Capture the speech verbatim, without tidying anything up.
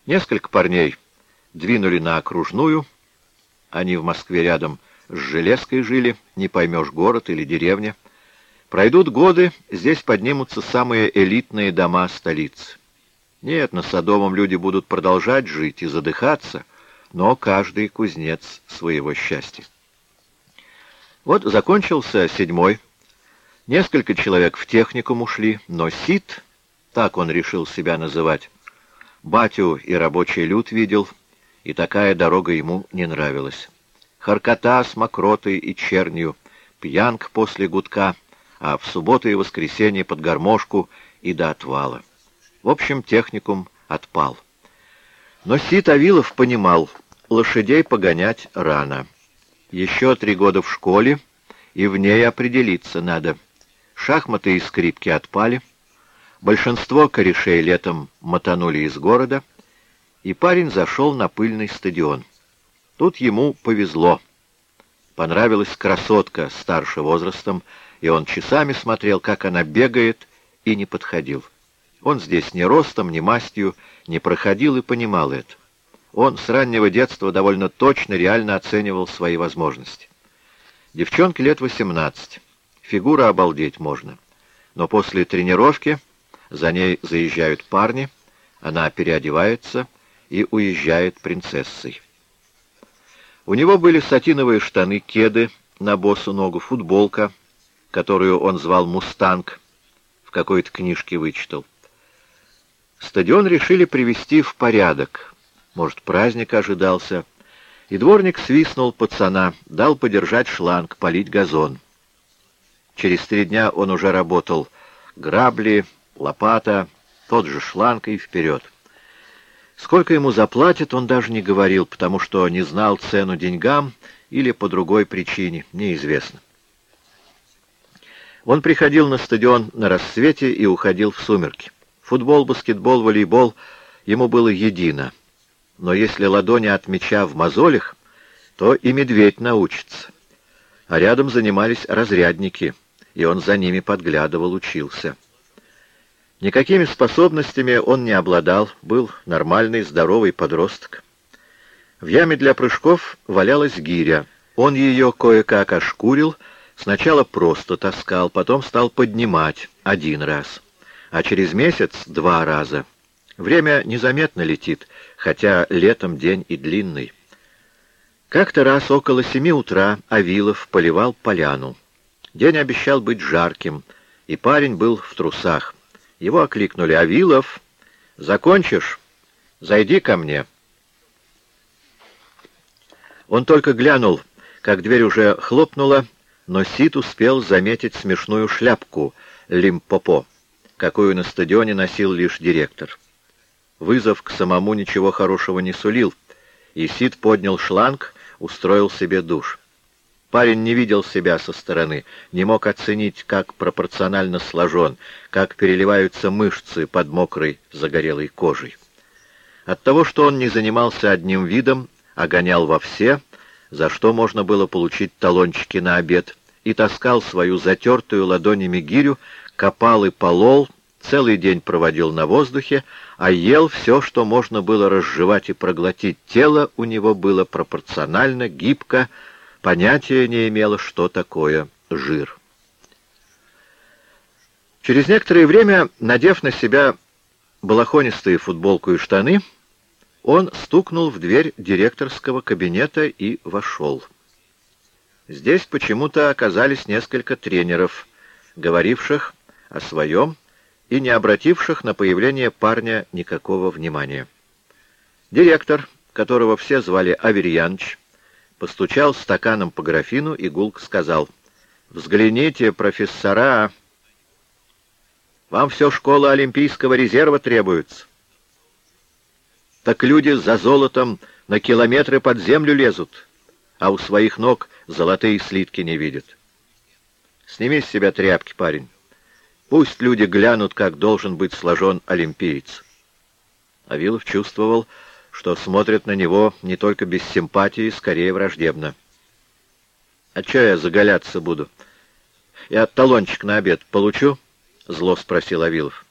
Несколько парней двинули на окружную. Они в Москве рядом с Железкой жили, не поймешь, город или деревня. Пройдут годы, здесь поднимутся самые элитные дома столицы. Нет, на Садовом люди будут продолжать жить и задыхаться, но каждый кузнец своего счастья. Вот закончился седьмой. Несколько человек в техникум ушли, но Сид, так он решил себя называть, батю и рабочий люд видел, и такая дорога ему не нравилась. Харкота с мокротой и чернью, пьянка после гудка, а в субботу и воскресенье под гармошку и до отвала. В общем, техникум отпал. Но Сид Авилов понимал, лошадей погонять рано. Еще три года в школе, и в ней определиться надо. Шахматы и скрипки отпали. Большинство корешей летом мотанули из города, и парень зашел на пыльный стадион. Тут ему повезло. Понравилась красотка старше возрастом, и он часами смотрел, как она бегает, и не подходил. Он здесь ни ростом, ни мастью не проходил и понимал это. Он с раннего детства довольно точно, реально оценивал свои возможности. Девчонке лет восемнадцать. Фигура обалдеть можно. Но после тренировки за ней заезжают парни, она переодевается и уезжает принцессой. У него были сатиновые штаны, кеды на босу ногу, футболка, которую он звал «Мустанг», в какой-то книжке вычитал. Стадион решили привести в порядок. Может, праздник ожидался. И дворник свистнул пацана, дал подержать шланг, полить газон. Через три дня он уже работал. Грабли, лопата, тот же шланг и вперед. Сколько ему заплатят, он даже не говорил, потому что не знал цену деньгам или по другой причине, неизвестно. Он приходил на стадион на рассвете и уходил в сумерки. Футбол, баскетбол, волейбол ему было едино. Но если ладони от мяча в мозолях, то и медведь научится. А рядом занимались разрядники, и он за ними подглядывал, учился. Никакими способностями он не обладал, был нормальный, здоровый подросток. В яме для прыжков валялась гиря. Он ее кое-как ошкурил, сначала просто таскал, потом стал поднимать один раз, а через месяц два раза. Время незаметно летит, хотя летом день и длинный. Как-то раз около семи утра Авилов поливал поляну. День обещал быть жарким, и парень был в трусах. Его окликнули: «Авилов, закончишь? Зайди ко мне». Он только глянул, как дверь уже хлопнула, но Сид успел заметить смешную шляпку лимпопо, какую на стадионе носил лишь директор. Вызов к самому ничего хорошего не сулил, и Сид поднял шланг, устроил себе душ. Парень не видел себя со стороны, не мог оценить, как пропорционально сложен, как переливаются мышцы под мокрой загорелой кожей. От того, что он не занимался одним видом, а гонял во все, за что можно было получить талончики на обед, и таскал свою затертую ладонями гирю, копал и полол, целый день проводил на воздухе, а ел все, что можно было разжевать и проглотить. Тело у него было пропорционально, гибко, понятия не имело, что такое жир. Через некоторое время, надев на себя балахонистую футболку и штаны, он стукнул в дверь директорского кабинета и вошел. Здесь почему-то оказались несколько тренеров, говоривших о своем и не обративших на появление парня никакого внимания. Директор, которого все звали Аверьяныч, постучал стаканом по графину и гулко сказал: «Взгляните, профессора, вам все школа Олимпийского резерва требуется. Так люди за золотом на километры под землю лезут, а у своих ног золотые слитки не видят. Сними с себя тряпки, парень. Пусть люди глянут, как должен быть сложен олимпиец». Авилов чувствовал, что смотрят на него не только без симпатии, скорее враждебно. «А чё я заголяться буду? Я талончик на обед получу?» — зло спросил Авилов.